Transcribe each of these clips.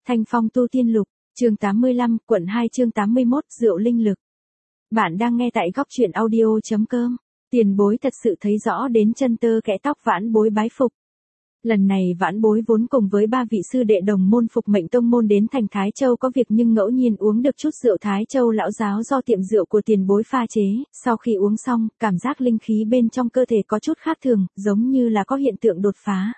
Thanh Phong tu tiên lục, chương 85, quận 2 chương 81, rượu linh lực. Bạn đang nghe tại góc truyện audio.com. Tiền bối thật sự thấy rõ đến chân tơ kẽ tóc vãn bối bái phục. Lần này vãn bối vốn cùng với 3 vị sư đệ đồng môn phục mệnh tông môn đến thành Thái Châu có việc, nhưng ngẫu nhiên uống được chút rượu Thái Châu lão giáo do tiệm rượu của tiền bối pha chế, sau khi uống xong, cảm giác linh khí bên trong cơ thể có chút khác thường, giống như là có hiện tượng đột phá.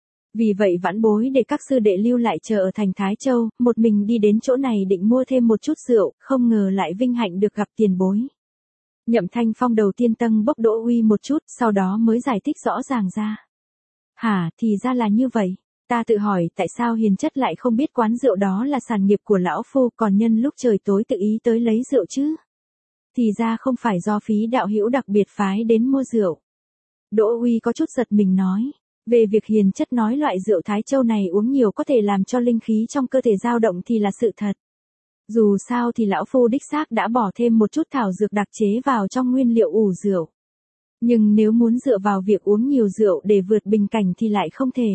Vì vậy vãn bối để các sư đệ lưu lại chờ ở thành Thái Châu, một mình đi đến chỗ này định mua thêm một chút rượu, không ngờ lại vinh hạnh được gặp tiền bối. Nhậm Thanh Phong đầu tiên tâng bốc Đỗ Uy một chút, sau đó mới giải thích rõ ràng ra. Hả, thì ra là như vậy. Ta tự hỏi tại sao hiền chất lại không biết quán rượu đó là sản nghiệp của lão phu, còn nhân lúc trời tối tự ý tới lấy rượu chứ. Thì ra không phải do phí đạo hữu đặc biệt phái đến mua rượu. Đỗ Uy có chút giật mình nói. Về việc hiền chất nói loại rượu Thái Châu này uống nhiều có thể làm cho linh khí trong cơ thể dao động thì là sự thật. Dù sao thì lão phu đích xác đã bỏ thêm một chút thảo dược đặc chế vào trong nguyên liệu ủ rượu. Nhưng nếu muốn dựa vào việc uống nhiều rượu để vượt bình cảnh thì lại không thể.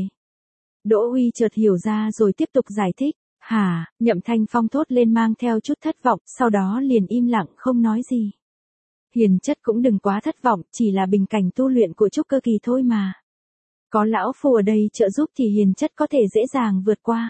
Đỗ Uy chợt hiểu ra rồi tiếp tục giải thích. Hả, Nhậm Thanh Phong thốt lên mang theo chút thất vọng, sau đó liền im lặng không nói gì. Hiền chất cũng đừng quá thất vọng, chỉ là bình cảnh tu luyện của trúc cơ kỳ thôi mà. Có lão phu ở đây trợ giúp thì hiền chất có thể dễ dàng vượt qua.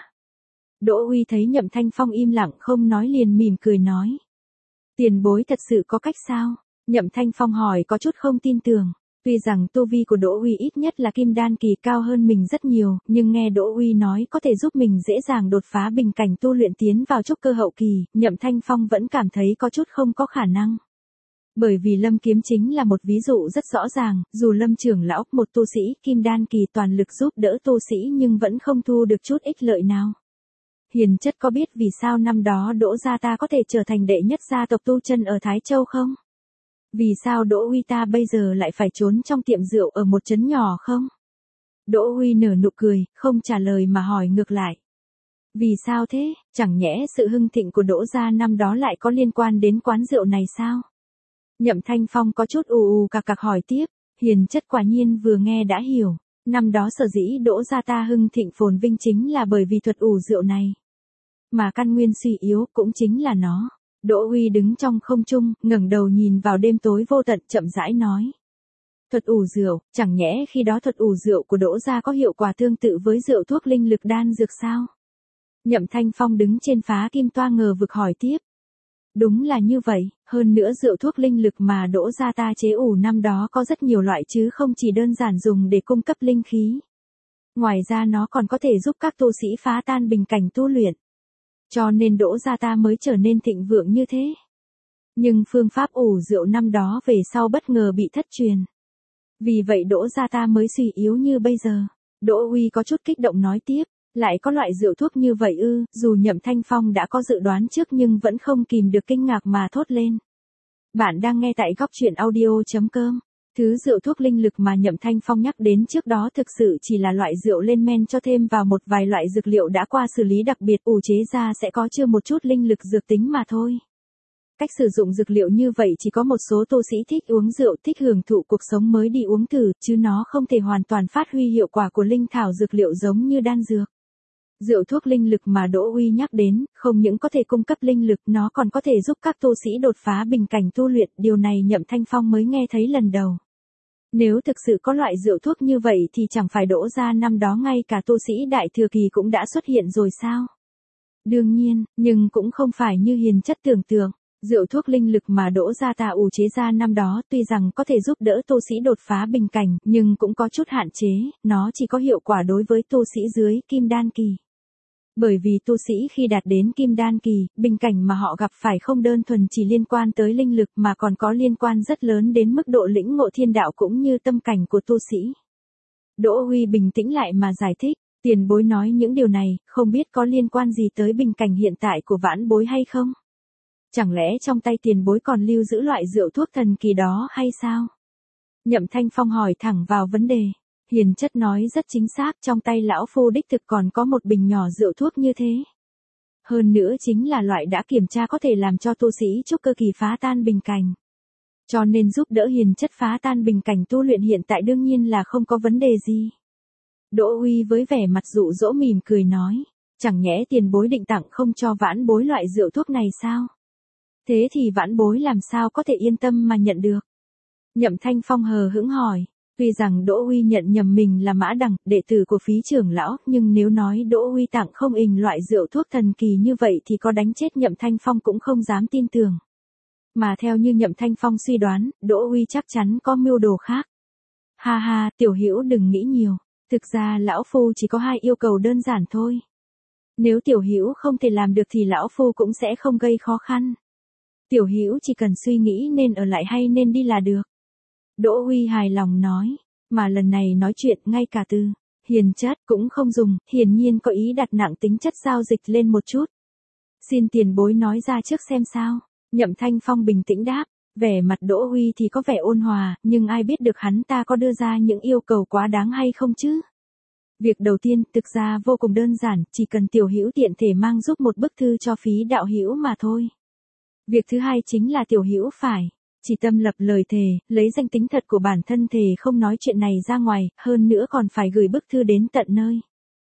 Đỗ Uy thấy Nhậm Thanh Phong im lặng không nói liền mỉm cười nói. Tiền bối thật sự có cách sao? Nhậm Thanh Phong hỏi có chút không tin tưởng. Tuy rằng tu vi của Đỗ Uy ít nhất là kim đan kỳ cao hơn mình rất nhiều, nhưng nghe Đỗ Uy nói có thể giúp mình dễ dàng đột phá bình cảnh tu luyện tiến vào trúc cơ hậu kỳ, Nhậm Thanh Phong vẫn cảm thấy có chút không có khả năng. Bởi vì Lâm Kiếm chính là một ví dụ rất rõ ràng, dù Lâm trưởng lão, một tu sĩ kim đan kỳ toàn lực giúp đỡ tu sĩ nhưng vẫn không thu được chút ích lợi nào. Hiền chất có biết vì sao năm đó Đỗ gia ta có thể trở thành đệ nhất gia tộc tu chân ở Thái Châu không? Vì sao Đỗ Uy ta bây giờ lại phải trốn trong tiệm rượu ở một trấn nhỏ không? Đỗ Uy nở nụ cười, không trả lời mà hỏi ngược lại. Vì sao thế, chẳng nhẽ sự hưng thịnh của Đỗ gia năm đó lại có liên quan đến quán rượu này sao? Nhậm Thanh Phong có chút cặc cặc hỏi tiếp, hiền chất quả nhiên vừa nghe đã hiểu, năm đó sở dĩ Đỗ gia ta hưng thịnh phồn vinh chính là bởi vì thuật ủ rượu này. Mà căn nguyên suy yếu cũng chính là nó. Đỗ Uy đứng trong không trung, ngẩng đầu nhìn vào đêm tối vô tận chậm rãi nói. Thuật ủ rượu, chẳng nhẽ khi đó thuật ủ rượu của Đỗ gia có hiệu quả tương tự với rượu thuốc linh lực đan dược sao? Nhậm Thanh Phong đứng trên phá kim toa ngờ vực hỏi tiếp. Đúng là như vậy, hơn nữa rượu thuốc linh lực mà Đỗ gia ta chế ủ năm đó có rất nhiều loại chứ không chỉ đơn giản dùng để cung cấp linh khí. Ngoài ra nó còn có thể giúp các tu sĩ phá tan bình cảnh tu luyện. Cho nên Đỗ gia ta mới trở nên thịnh vượng như thế. Nhưng phương pháp ủ rượu năm đó về sau bất ngờ bị thất truyền. Vì vậy Đỗ gia ta mới suy yếu như bây giờ. Đỗ Uy có chút kích động nói tiếp. Lại có loại rượu thuốc như vậy ư? Dù Nhậm Thanh Phong đã có dự đoán trước nhưng vẫn không kìm được kinh ngạc mà thốt lên. Bạn đang nghe tại góc truyện audio.com. Thứ rượu thuốc linh lực mà Nhậm Thanh Phong nhắc đến trước đó thực sự chỉ là loại rượu lên men cho thêm vào một vài loại dược liệu đã qua xử lý đặc biệt ủ chế ra sẽ có chưa một chút linh lực dược tính mà thôi. Cách sử dụng dược liệu như vậy chỉ có một số tu sĩ thích uống rượu, thích hưởng thụ cuộc sống mới đi uống thử, chứ nó không thể hoàn toàn phát huy hiệu quả của linh thảo dược liệu giống như đan dược. Rượu thuốc linh lực mà Đỗ Uy nhắc đến, không những có thể cung cấp linh lực, nó còn có thể giúp các tu sĩ đột phá bình cảnh tu luyện, điều này Nhậm Thanh Phong mới nghe thấy lần đầu. Nếu thực sự có loại rượu thuốc như vậy thì chẳng phải Đỗ gia năm đó ngay cả tu sĩ đại thừa kỳ cũng đã xuất hiện rồi sao? Đương nhiên, nhưng cũng không phải như hiền chất tưởng tượng. Rượu thuốc linh lực mà Đỗ gia ta ủ chế ra năm đó tuy rằng có thể giúp đỡ tu sĩ đột phá bình cảnh, nhưng cũng có chút hạn chế, nó chỉ có hiệu quả đối với tu sĩ dưới kim đan kỳ. Bởi vì tu sĩ khi đạt đến kim đan kỳ, bình cảnh mà họ gặp phải không đơn thuần chỉ liên quan tới linh lực mà còn có liên quan rất lớn đến mức độ lĩnh ngộ thiên đạo cũng như tâm cảnh của tu sĩ. Đỗ Uy bình tĩnh lại mà giải thích, tiền bối nói những điều này, không biết có liên quan gì tới bình cảnh hiện tại của vãn bối hay không? Chẳng lẽ trong tay tiền bối còn lưu giữ loại rượu thuốc thần kỳ đó hay sao? Nhậm Thanh Phong hỏi thẳng vào vấn đề. Hiền chất nói rất chính xác, trong tay lão phu đích thực còn có một bình nhỏ rượu thuốc như thế. Hơn nữa chính là loại đã kiểm tra có thể làm cho tu sĩ trúc cơ kỳ phá tan bình cảnh. Cho nên giúp đỡ hiền chất phá tan bình cảnh tu luyện hiện tại đương nhiên là không có vấn đề gì. Đỗ Uy với vẻ mặt dụ dỗ mỉm cười nói. Chẳng nhẽ tiền bối định tặng không cho vãn bối loại rượu thuốc này sao? Thế thì vãn bối làm sao có thể yên tâm mà nhận được? Nhậm Thanh Phong hờ hững hỏi. Tuy rằng Đỗ Huy nhận nhầm mình là Mã Đằng, đệ tử của Phí trưởng lão, nhưng nếu nói Đỗ Huy tặng không ình loại rượu thuốc thần kỳ như vậy thì có đánh chết Nhậm Thanh Phong cũng không dám tin tưởng. Mà theo như Nhậm Thanh Phong suy đoán, Đỗ Huy chắc chắn có mưu đồ khác. Ha ha, tiểu hữu đừng nghĩ nhiều, thực ra lão phu chỉ có 2 yêu cầu đơn giản thôi. Nếu tiểu hữu không thể làm được thì lão phu cũng sẽ không gây khó khăn. Tiểu hữu chỉ cần suy nghĩ nên ở lại hay nên đi là được. Đỗ Huy hài lòng nói, mà lần này nói chuyện ngay cả từ hiền chất cũng không dùng, hiển nhiên có ý đặt nặng tính chất giao dịch lên một chút. Xin tiền bối nói ra trước xem sao. Nhậm Thanh Phong bình tĩnh đáp, vẻ mặt Đỗ Huy thì có vẻ ôn hòa, nhưng ai biết được hắn ta có đưa ra những yêu cầu quá đáng hay không chứ? Việc đầu tiên, thực ra vô cùng đơn giản, chỉ cần tiểu hữu tiện thể mang giúp một bức thư cho Phí đạo hữu mà thôi. Việc thứ hai chính là tiểu hữu phải chỉ tâm lập lời thề, lấy danh tính thật của bản thân thề không nói chuyện này ra ngoài, hơn nữa còn phải gửi bức thư đến tận nơi.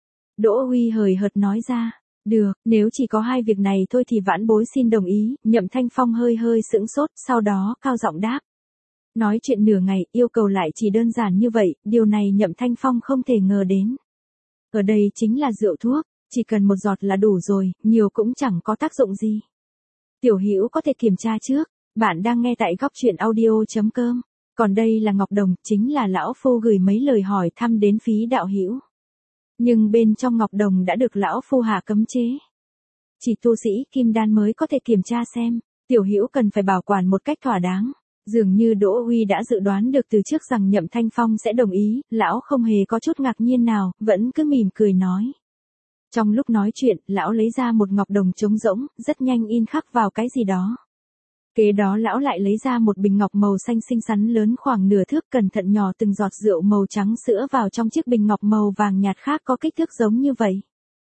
Đỗ Huy hời hợt nói ra, được, nếu chỉ có 2 việc này thôi thì vãn bối xin đồng ý. Nhậm Thanh Phong hơi sững sốt, sau đó cao giọng đáp. Nói chuyện nửa ngày, yêu cầu lại chỉ đơn giản như vậy, điều này Nhậm Thanh Phong không thể ngờ đến. Ở đây chính là rượu thuốc, chỉ cần một giọt là đủ rồi, nhiều cũng chẳng có tác dụng gì. Tiểu hữu có thể kiểm tra trước. Bạn đang nghe tại góc truyện audio.com. Còn đây là Ngọc Đồng, chính là lão phu gửi mấy lời hỏi thăm đến Phí đạo hữu. Nhưng bên trong Ngọc Đồng đã được lão phu hạ cấm chế. Chỉ tu sĩ kim đan mới có thể kiểm tra xem, tiểu hữu cần phải bảo quản một cách thỏa đáng. Dường như Đỗ Huy đã dự đoán được từ trước rằng Nhậm Thanh Phong sẽ đồng ý, lão không hề có chút ngạc nhiên nào, vẫn cứ mỉm cười nói. Trong lúc nói chuyện, lão lấy ra một ngọc đồng trống rỗng, rất nhanh in khắc vào cái gì đó. Kế đó lão lại lấy ra một bình ngọc màu xanh xinh xắn lớn khoảng nửa thước, cẩn thận nhỏ từng giọt rượu màu trắng sữa vào trong chiếc bình ngọc màu vàng nhạt khác có kích thước giống như vậy.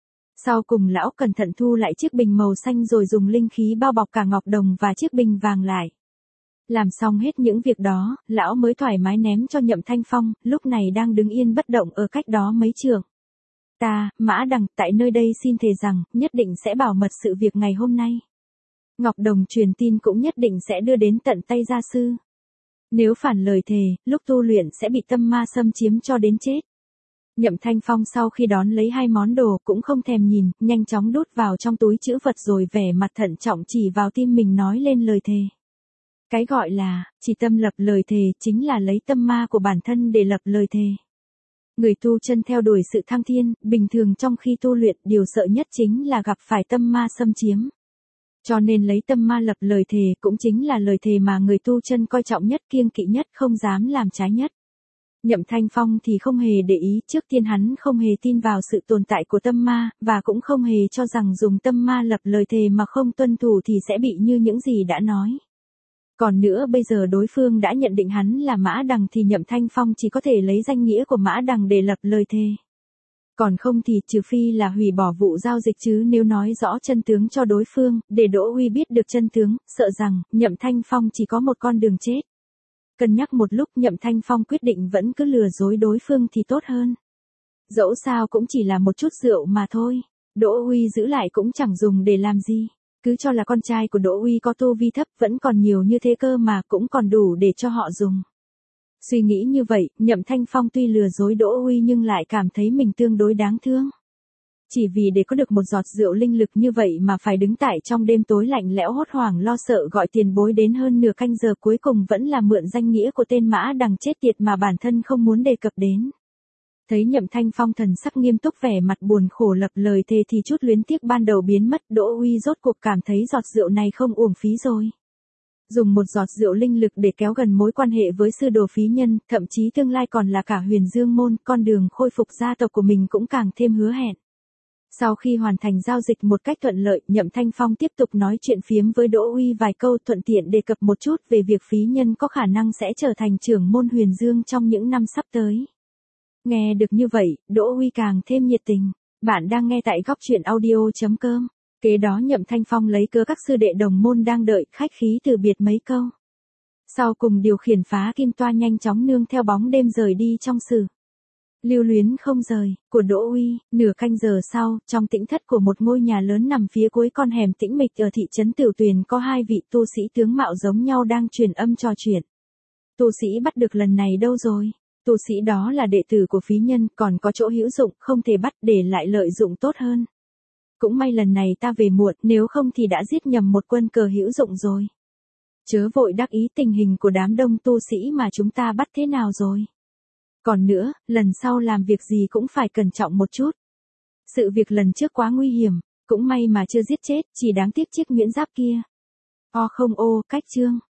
Sau cùng lão cẩn thận thu lại chiếc bình màu xanh rồi dùng linh khí bao bọc cả ngọc đồng và chiếc bình vàng lại. Làm xong hết những việc đó, lão mới thoải mái ném cho Nhậm Thanh Phong, lúc này đang đứng yên bất động ở cách đó mấy trượng. Ta, Mã Đằng, tại nơi đây xin thề rằng, nhất định sẽ bảo mật sự việc ngày hôm nay. Ngọc Đồng truyền tin cũng nhất định sẽ đưa đến tận tay gia sư. Nếu phản lời thề, lúc tu luyện sẽ bị tâm ma xâm chiếm cho đến chết. Nhậm Thanh Phong sau khi đón lấy 2 món đồ cũng không thèm nhìn, nhanh chóng đút vào trong túi trữ vật rồi vẻ mặt thận trọng chỉ vào tim mình nói lên lời thề. Cái gọi là, chỉ tâm lập lời thề chính là lấy tâm ma của bản thân để lập lời thề. Người tu chân theo đuổi sự thăng thiên, bình thường trong khi tu luyện điều sợ nhất chính là gặp phải tâm ma xâm chiếm. Cho nên lấy tâm ma lập lời thề cũng chính là lời thề mà người tu chân coi trọng nhất, kiêng kỵ nhất, không dám làm trái nhất. Nhậm Thanh Phong thì không hề để ý, trước tiên hắn không hề tin vào sự tồn tại của tâm ma, và cũng không hề cho rằng dùng tâm ma lập lời thề mà không tuân thủ thì sẽ bị như những gì đã nói. Còn nữa bây giờ đối phương đã nhận định hắn là Mã Đằng thì Nhậm Thanh Phong chỉ có thể lấy danh nghĩa của Mã Đằng để lập lời thề. Còn không thì trừ phi là hủy bỏ vụ giao dịch, chứ nếu nói rõ chân tướng cho đối phương, để Đỗ Huy biết được chân tướng, sợ rằng Nhậm Thanh Phong chỉ có một con đường chết. Cân nhắc một lúc, Nhậm Thanh Phong quyết định vẫn cứ lừa dối đối phương thì tốt hơn. Dẫu sao cũng chỉ là một chút rượu mà thôi, Đỗ Huy giữ lại cũng chẳng dùng để làm gì. Cứ cho là con trai của Đỗ Huy có tu vi thấp, vẫn còn nhiều như thế cơ mà, cũng còn đủ để cho họ dùng. Suy nghĩ như vậy, Nhậm Thanh Phong tuy lừa dối Đỗ Huy nhưng lại cảm thấy mình tương đối đáng thương. Chỉ vì để có được một giọt rượu linh lực như vậy mà phải đứng tại trong đêm tối lạnh lẽo hốt hoảng lo sợ gọi tiền bối đến hơn nửa canh giờ, cuối cùng vẫn là mượn danh nghĩa của tên Mã Đằng chết tiệt mà bản thân không muốn đề cập đến. Thấy Nhậm Thanh Phong thần sắc nghiêm túc, vẻ mặt buồn khổ lập lời thề thì chút luyến tiếc ban đầu biến mất. Đỗ Huy rốt cuộc cảm thấy giọt rượu này không uổng phí rồi. Dùng một giọt rượu linh lực để kéo gần mối quan hệ với sư đồ Phí Nhân, thậm chí tương lai còn là cả Huyền Dương môn, con đường khôi phục gia tộc của mình cũng càng thêm hứa hẹn. Sau khi hoàn thành giao dịch một cách thuận lợi, Nhậm Thanh Phong tiếp tục nói chuyện phiếm với Đỗ Huy vài câu, thuận tiện đề cập một chút về việc Phí Nhân có khả năng sẽ trở thành trưởng môn Huyền Dương trong những năm sắp tới. Nghe được như vậy, Đỗ Huy càng thêm nhiệt tình. Bạn đang nghe tại góc truyện audio.com. Kế đó Nhậm Thanh Phong lấy cớ các sư đệ đồng môn đang đợi, khách khí từ biệt mấy câu. Sau cùng điều khiển phá kim toa nhanh chóng nương theo bóng đêm rời đi trong sử. Lưu luyến không rời, của Đỗ Uy. Nửa canh giờ sau, trong tĩnh thất của một ngôi nhà lớn nằm phía cuối con hẻm tĩnh mịch ở thị trấn Tiểu Tuyền có hai vị tu sĩ tướng mạo giống nhau đang truyền âm trò chuyện. Tu sĩ bắt được lần này đâu rồi? Tu sĩ đó là đệ tử của phí nhân, còn có chỗ hữu dụng, không thể bắt để lại lợi dụng tốt hơn. Cũng may lần này ta về muộn, nếu không thì đã giết nhầm một quân cờ hữu dụng rồi. Chớ vội đắc ý, tình hình của đám đông tu sĩ mà chúng ta bắt thế nào rồi. Còn nữa, lần sau làm việc gì cũng phải cẩn trọng một chút. Sự việc lần trước quá nguy hiểm, cũng may mà chưa giết chết, chỉ đáng tiếc chiếc nhuyễn giáp kia. Cách chương.